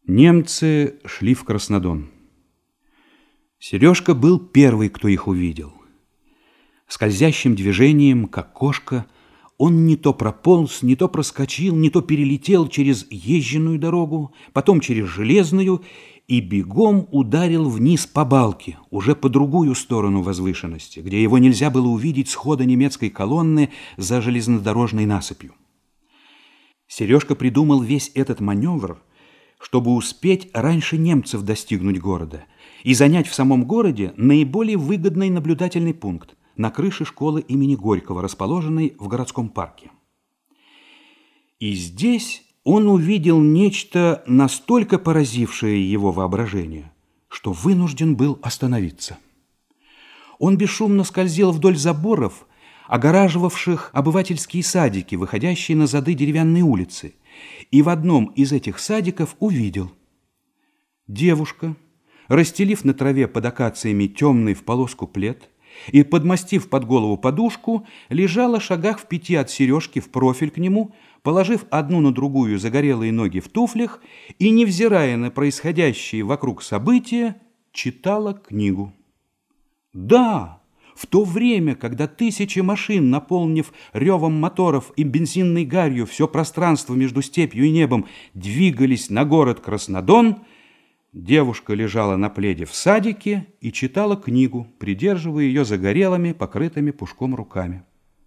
Немцы шли в Краснодон. Сережка был первый, кто их увидел. Скользящим движением, как кошка, он не то прополз, не то проскочил, не то перелетел через езженную дорогу, потом через железную и бегом ударил вниз по балке, уже по другую сторону возвышенности, где его нельзя было увидеть с хода немецкой колонны за железнодорожной насыпью. Сережка придумал весь этот маневр, чтобы успеть раньше немцев достигнуть города и занять в самом городе наиболее выгодный наблюдательный пункт на крыше школы имени Горького, расположенной в городском парке. И здесь он увидел нечто, настолько поразившее его воображение, что вынужден был остановиться. Он бесшумно скользил вдоль заборов, огораживавших обывательские садики, выходящие на зады деревянной улицы, и в одном из этих садиков увидел. Девушка, расстелив на траве под акациями темный в полоску плед и подмастив под голову подушку, лежала шагах в 5 от Сережки в профиль к нему, положив одну на другую загорелые ноги в туфлях и, невзирая на происходящие вокруг события, читала книгу. Да! В то время, когда тысячи машин, наполнив ревом моторов и бензинной гарью все пространство между степью и небом, двигались на город Краснодон, девушка лежала на пледе в садике и читала книгу, придерживая ее загорелыми, покрытыми пушком руками.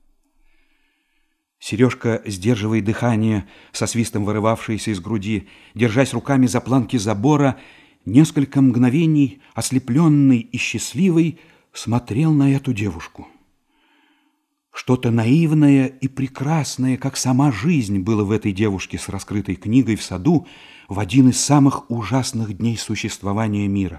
Сережка, сдерживая дыхание, со свистом вырывавшееся из груди, держась руками за планки забора, несколько мгновений, ослепленный и счастливый, смотрел на эту девушку. Что-то наивное и прекрасное, как сама жизнь, было в этой девушке с раскрытой книгой в саду в один из самых ужасных дней существования мира.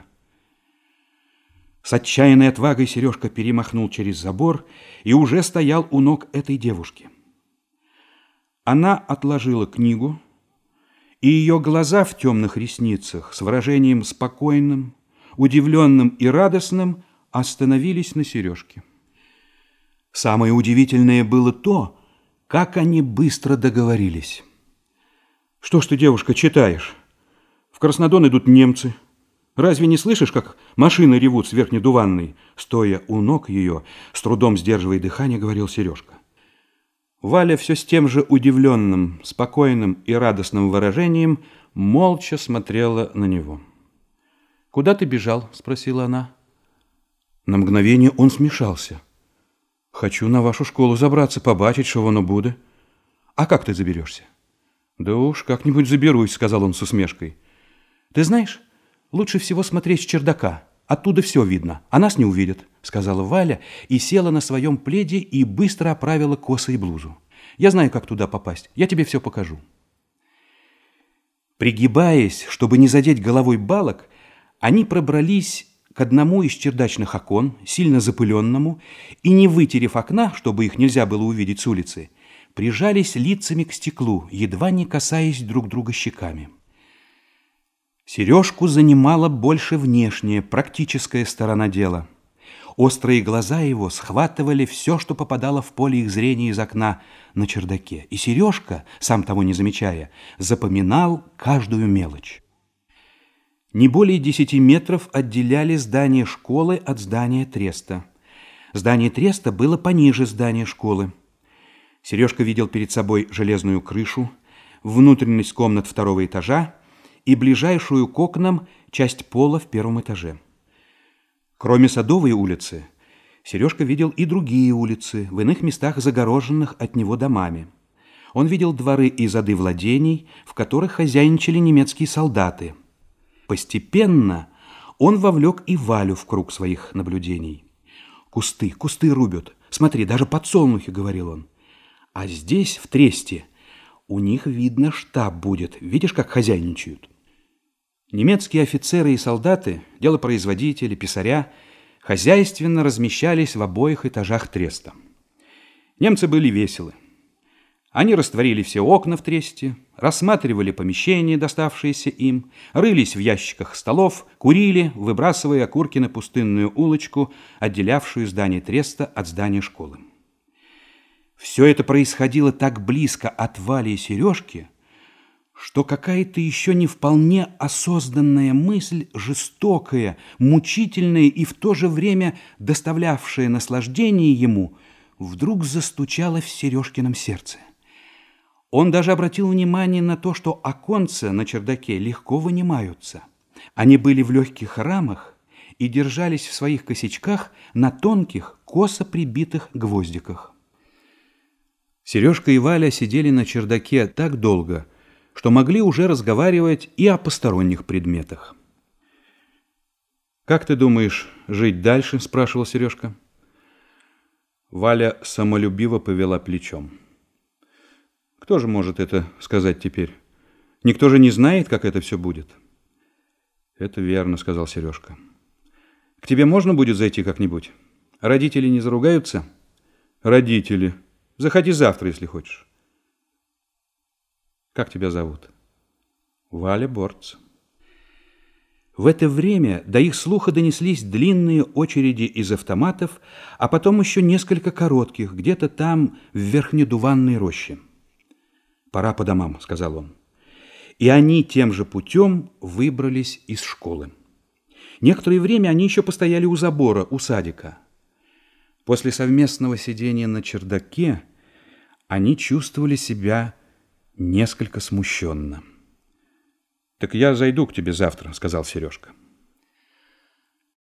С отчаянной отвагой Сережка перемахнул через забор и уже стоял у ног этой девушки. Она отложила книгу, и ее глаза в темных ресницах с выражением спокойным, удивленным и радостным остановились на Сережке. Самое удивительное было то, как они быстро договорились. «Что ж ты, девушка, читаешь? В Краснодон идут немцы. Разве не слышишь, как машины ревут с верхней дуванной?» Стоя у ног ее, с трудом сдерживая дыхание, говорил Сережка. Валя все с тем же удивленным, спокойным и радостным выражением молча смотрела на него. «Куда ты бежал?» – спросила она. На мгновение он смешался. «Хочу на вашу школу забраться, побачить, что воно буде». «А как ты заберешься?» «Да уж, как-нибудь заберусь», — сказал он с усмешкой. «Ты знаешь, лучше всего смотреть с чердака. Оттуда все видно, а нас не увидят», — сказала Валя и села на своем пледе и быстро оправила косы и блузу. «Я знаю, как туда попасть. Я тебе все покажу». Пригибаясь, чтобы не задеть головой балок, они пробрались к одному из чердачных окон, сильно запыленному, и, не вытерев окна, чтобы их нельзя было увидеть с улицы, прижались лицами к стеклу, едва не касаясь друг друга щеками. Сережку занимала больше внешняя, практическая сторона дела. Острые глаза его схватывали все, что попадало в поле их зрения из окна на чердаке, и Сережка, сам того не замечая, запоминал каждую мелочь. Не более 10 метров отделяли здание школы от здания треста. Здание треста было пониже здания школы. Сережка видел перед собой железную крышу, внутренность комнат 2-го этажа и ближайшую к окнам часть пола в 1-м этаже. Кроме Садовой улицы, Сережка видел и другие улицы, в иных местах загороженных от него домами. Он видел дворы и зады владений, в которых хозяйничали немецкие солдаты. Постепенно он вовлек и Валю в круг своих наблюдений. «Кусты рубят. Смотри, даже подсолнухи», — говорил он. «А здесь, в тресте, у них, видно, штаб будет. Видишь, как хозяйничают?» Немецкие офицеры и солдаты, делопроизводители, писаря, хозяйственно размещались в обоих этажах треста. Немцы были веселы. Они растворили все окна в тресте, рассматривали помещения, доставшиеся им, рылись в ящиках столов, курили, выбрасывая окурки на пустынную улочку, отделявшую здание треста от здания школы. Все это происходило так близко от Вали и Сережки, что какая-то еще не вполне осознанная мысль, жестокая, мучительная и в то же время доставлявшая наслаждение ему, вдруг застучала в Сережкином сердце. Он даже обратил внимание на то, что оконца на чердаке легко вынимаются. Они были в легких рамах и держались в своих косячках на тонких, косо прибитых гвоздиках. Сережка и Валя сидели на чердаке так долго, что могли уже разговаривать и о посторонних предметах. «Как ты думаешь жить дальше?» – спрашивал Сережка. Валя самолюбиво повела плечом. «Кто же может это сказать теперь? Никто же не знает, как это все будет». «Это верно», – сказал Сережка. «К тебе можно будет зайти как-нибудь? Родители не заругаются?» «Родители. Заходи завтра, если хочешь». «Как тебя зовут?» «Валя Борц». В это время до их слуха донеслись длинные очереди из автоматов, а потом еще несколько коротких, где-то там, в Верхнедуванной роще. «Пора по домам», — сказал он. И они тем же путем выбрались из школы. Некоторое время они еще постояли у забора, у садика. После совместного сидения на чердаке они чувствовали себя несколько смущенно. «Так я зайду к тебе завтра», — сказал Сережка.